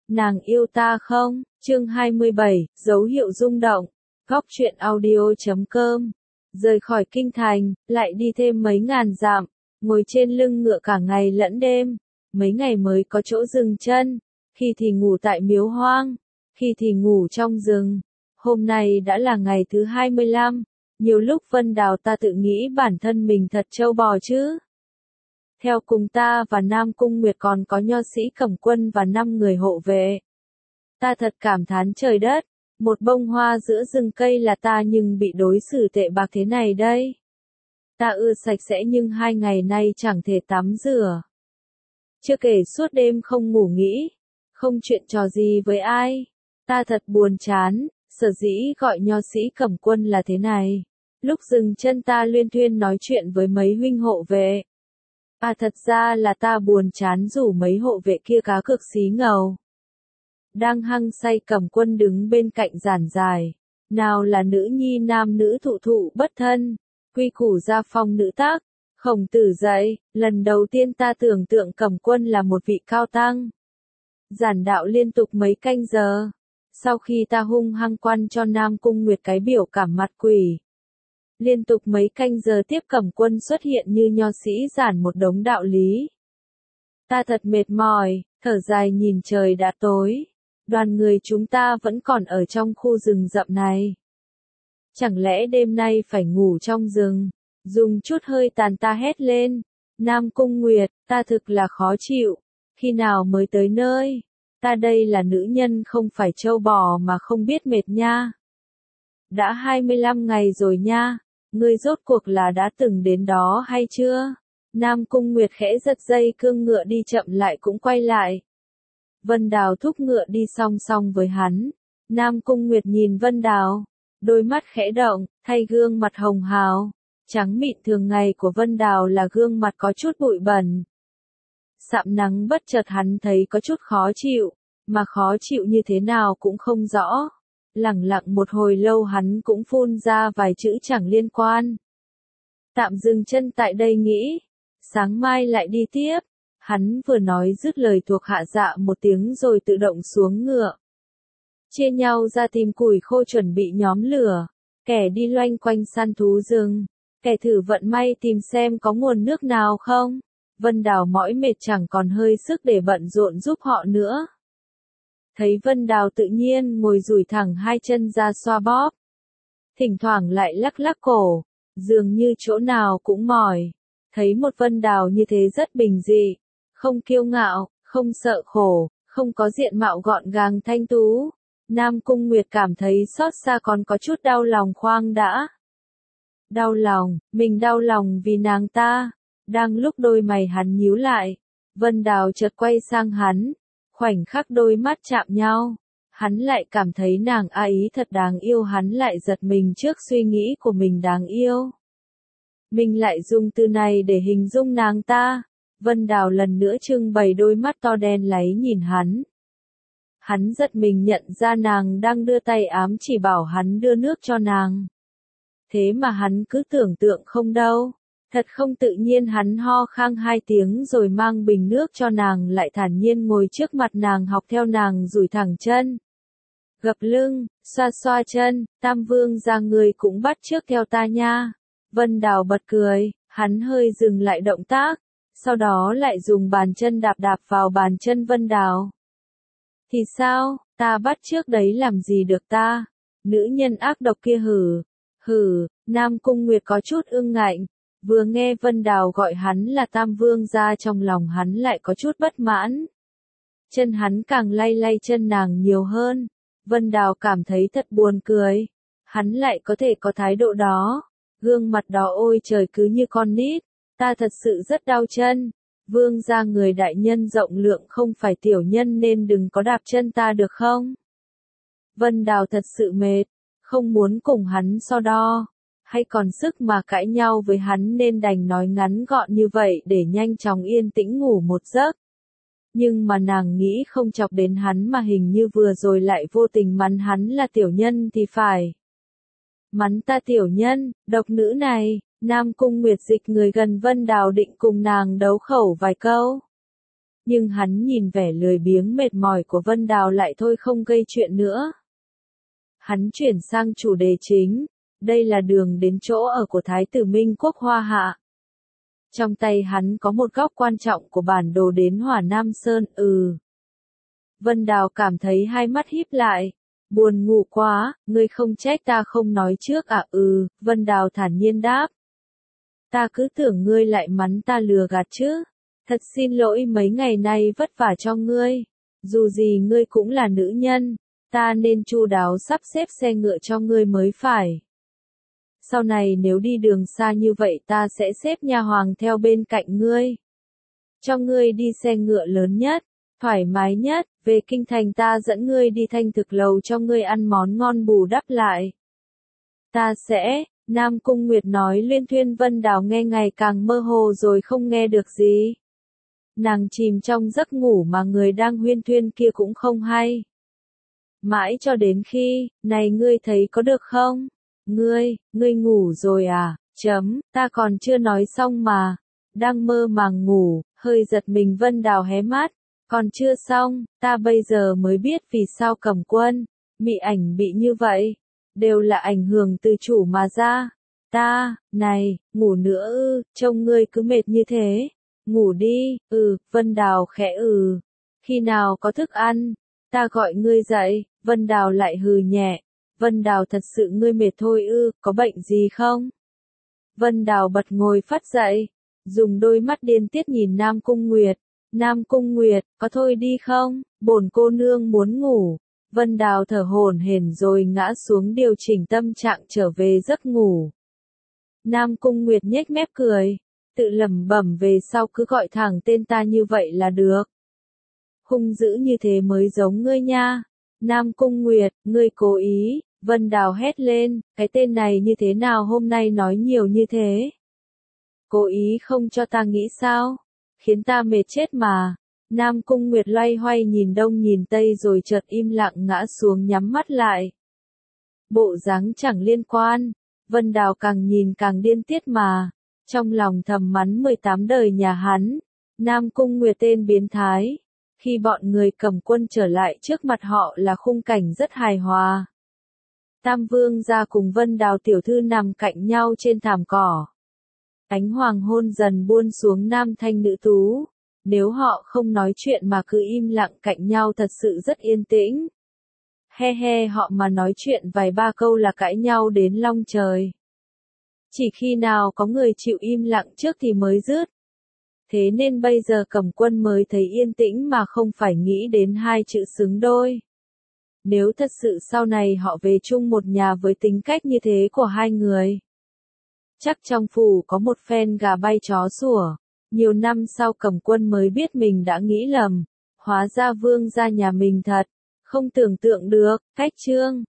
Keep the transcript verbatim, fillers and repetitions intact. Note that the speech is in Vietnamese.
nàng yêu ta không? Chương hai mươi bảy, dấu hiệu rung động. Góc truyện audio chấm com. Rời khỏi kinh thành, lại đi thêm mấy ngàn dặm, ngồi trên lưng ngựa cả ngày lẫn đêm, mấy ngày mới có chỗ dừng chân, khi thì ngủ tại miếu hoang, khi thì ngủ trong rừng. Hôm nay đã là ngày thứ hai mươi lăm, nhiều lúc Vân Đào ta tự nghĩ bản thân mình thật trâu bò chứ. Theo cùng ta và Nam Cung Nguyệt còn có nho sĩ Cẩm Quân và năm người hộ vệ. Ta thật cảm thán trời đất, một bông hoa giữa rừng cây là ta nhưng bị đối xử tệ bạc thế này đây. Ta ưa sạch sẽ nhưng hai ngày nay chẳng thể tắm rửa. Chưa kể suốt đêm không ngủ nghĩ, không chuyện trò gì với ai. Ta thật buồn chán, sở dĩ gọi nho sĩ Cẩm Quân là thế này. Lúc dừng chân ta luyên thuyên nói chuyện với mấy huynh hộ vệ. À thật ra là ta buồn chán rủ mấy hộ vệ kia cá cược xí ngầu. Đang hăng say Cẩm Quân đứng bên cạnh giản giải. Nào là nữ nhi nam nữ thụ thụ bất thân, quy củ gia phong nữ tác, Khổng Tử dạy, lần đầu tiên ta tưởng tượng Cẩm Quân là một vị cao tăng. Giản đạo liên tục mấy canh giờ. Sau khi ta hung hăng quan cho Nam Cung Nguyệt cái biểu cảm mặt quỷ. Liên tục mấy canh giờ tiếp Cẩm Quân xuất hiện như nho sĩ giảng một đống đạo lý. Ta thật mệt mỏi, thở dài nhìn trời đã tối. Đoàn người chúng ta vẫn còn ở trong khu rừng rậm này. Chẳng lẽ đêm nay phải ngủ trong rừng? Dùng chút hơi tàn ta hét lên. Nam Cung Nguyệt, ta thực là khó chịu. Khi nào mới tới nơi? Ta đây là nữ nhân không phải trâu bò mà không biết mệt nha. Đã hai mươi lăm ngày rồi nha. Ngươi rốt cuộc là đã từng đến đó hay chưa? Nam Cung Nguyệt khẽ giật dây cương ngựa đi chậm lại cũng quay lại. Vân Đào thúc ngựa đi song song với hắn. Nam Cung Nguyệt nhìn Vân Đào. Đôi mắt khẽ động, thay gương mặt hồng hào. Trắng mịn thường ngày của Vân Đào là gương mặt có chút bụi bẩn. Sạm nắng bất chợt hắn thấy có chút khó chịu. Mà khó chịu như thế nào cũng không rõ. Lẳng lặng một hồi lâu hắn cũng phun ra vài chữ chẳng liên quan. Tạm dừng chân tại đây nghĩ. Sáng mai lại đi tiếp. Hắn vừa nói dứt lời thuộc hạ dạ một tiếng rồi tự động xuống ngựa. Chia nhau ra tìm củi khô chuẩn bị nhóm lửa. Kẻ đi loanh quanh săn thú rừng. Kẻ thử vận may tìm xem có nguồn nước nào không. Vân Đào mỏi mệt chẳng còn hơi sức để bận rộn giúp họ nữa. Thấy Vân Đào tự nhiên ngồi duỗi thẳng hai chân ra xoa bóp. Thỉnh thoảng lại lắc lắc cổ, dường như chỗ nào cũng mỏi. Thấy một Vân Đào như thế rất bình dị, không kiêu ngạo, không sợ khổ, không có diện mạo gọn gàng thanh tú. Nam Cung Nguyệt cảm thấy xót xa còn có chút đau lòng khoang đã. Đau lòng, mình đau lòng vì nàng ta. Đang lúc đôi mày hắn nhíu lại, Vân Đào chợt quay sang hắn. Khoảnh khắc đôi mắt chạm nhau, hắn lại cảm thấy nàng a ý thật đáng yêu, hắn lại giật mình trước suy nghĩ của mình đáng yêu. Mình lại dùng từ này để hình dung nàng ta. Vân Đào lần nữa trưng bày đôi mắt to đen láy nhìn hắn. Hắn giật mình nhận ra nàng đang đưa tay ám chỉ bảo hắn đưa nước cho nàng. Thế mà hắn cứ tưởng tượng không đâu. Thật không tự nhiên hắn ho khang hai tiếng rồi mang bình nước cho nàng lại thản nhiên ngồi trước mặt nàng học theo nàng duỗi thẳng chân. Gập lưng, xoa xoa chân, Tam Vương gia người cũng bắt chước theo ta nha. Vân Đào bật cười, hắn hơi dừng lại động tác, sau đó lại dùng bàn chân đạp đạp vào bàn chân Vân Đào. Thì sao, ta bắt chước đấy làm gì được ta? Nữ nhân ác độc kia hử, hử, Nam Cung Nguyệt có chút ương ngạnh. Vừa nghe Vân Đào gọi hắn là Tam Vương gia trong lòng hắn lại có chút bất mãn. Chân hắn càng lay lay chân nàng nhiều hơn. Vân Đào cảm thấy thật buồn cười. Hắn lại có thể có thái độ đó. Gương mặt đó ôi trời cứ như con nít. Ta thật sự rất đau chân. Vương gia người đại nhân rộng lượng không phải tiểu nhân nên đừng có đạp chân ta được không? Vân Đào thật sự mệt. Không muốn cùng hắn so đo. Hay còn sức mà cãi nhau với hắn nên đành nói ngắn gọn như vậy để nhanh chóng yên tĩnh ngủ một giấc. Nhưng mà nàng nghĩ không chọc đến hắn mà hình như vừa rồi lại vô tình mắng hắn là tiểu nhân thì phải. Mắng ta tiểu nhân, độc nữ này, Nam Cung Nguyệt dịch người gần Vân Đào định cùng nàng đấu khẩu vài câu. nhưng hắn nhìn vẻ lười biếng mệt mỏi của Vân Đào lại thôi không gây chuyện nữa. Hắn chuyển sang chủ đề chính, đây là đường đến chỗ ở của Thái tử Minh Quốc Hoa Hạ. Trong tay hắn có một góc quan trọng của bản đồ đến Hỏa Nam Sơn, ừ. Vân Đào cảm thấy hai mắt híp lại. Buồn ngủ quá, ngươi không trách ta không nói trước à? Ừ, Vân Đào thản nhiên đáp. Ta cứ tưởng ngươi lại mắng ta lừa gạt chứ. Thật xin lỗi mấy ngày nay vất vả cho ngươi. Dù gì ngươi cũng là nữ nhân, ta nên chu đáo sắp xếp xe ngựa cho ngươi mới phải. Sau này nếu đi đường xa như vậy ta sẽ xếp nha hoàng theo bên cạnh ngươi. Cho ngươi đi xe ngựa lớn nhất, thoải mái nhất, về kinh thành ta dẫn ngươi đi Thanh Thực Lầu cho ngươi ăn món ngon bù đắp lại. Ta sẽ, Nam Cung Nguyệt nói luyên thuyên. Vân Đào nghe ngày càng mơ hồ rồi không nghe được gì. Nàng chìm trong giấc ngủ mà người đang huyên thuyên kia cũng không hay. Mãi cho đến khi, này ngươi thấy có được không? Ngươi, ngươi ngủ rồi à? Chấm, ta còn chưa nói xong mà. Đang mơ màng ngủ, hơi giật mình Vân Đào hé mắt. Còn chưa xong, ta bây giờ mới biết vì sao Cẩm Quân, Mị Ảnh bị như vậy. Đều là ảnh hưởng từ chủ mà ra. Ta, này, ngủ nữa ư, trông ngươi cứ mệt như thế. Ngủ đi, ừ, Vân Đào khẽ ừ. Khi nào có thức ăn, ta gọi ngươi dậy. Vân Đào lại hừ nhẹ. Vân Đào thật sự ngươi mệt thôi ư, có bệnh gì không? Vân Đào bật ngồi phát dậy, dùng đôi mắt điên tiết nhìn Nam Cung Nguyệt. Nam Cung Nguyệt, có thôi đi không? Bổn cô nương muốn ngủ. Vân Đào thở hổn hển rồi ngã xuống điều chỉnh tâm trạng trở về giấc ngủ. Nam Cung Nguyệt nhếch mép cười, tự lẩm bẩm về sau cứ gọi thẳng tên ta như vậy là được. Hung dữ như thế mới giống ngươi nha. Nam Cung Nguyệt, ngươi cố ý. Vân Đào hét lên, cái tên này như thế nào hôm nay nói nhiều như thế? Cố ý không cho ta nghĩ sao? Khiến ta mệt chết mà. Nam Cung Nguyệt loay hoay nhìn đông nhìn tây rồi chợt im lặng ngã xuống nhắm mắt lại. Bộ dáng chẳng liên quan. Vân Đào càng nhìn càng điên tiết mà. Trong lòng thầm mắng mười tám đời nhà hắn. Nam Cung Nguyệt tên biến thái. Khi bọn người Cẩm Quân trở lại trước mặt họ là khung cảnh rất hài hòa. Tam Vương gia cùng Vân Đào tiểu thư nằm cạnh nhau trên thảm cỏ. Ánh hoàng hôn dần buông xuống nam thanh nữ tú. Nếu họ không nói chuyện mà cứ im lặng cạnh nhau thật sự rất yên tĩnh. He he họ mà nói chuyện vài ba câu là cãi nhau đến long trời. Chỉ khi nào có người chịu im lặng trước thì mới dứt. Thế nên bây giờ Cẩm Quân mới thấy yên tĩnh mà không phải nghĩ đến hai chữ xứng đôi. Nếu thật sự sau này họ về chung một nhà với tính cách như thế của hai người, chắc trong phủ có một phen gà bay chó sủa. Nhiều năm sau Cẩm Quân mới biết mình đã nghĩ lầm. Hóa ra Vương gia nhà mình thật. Không tưởng tượng được. Cách chương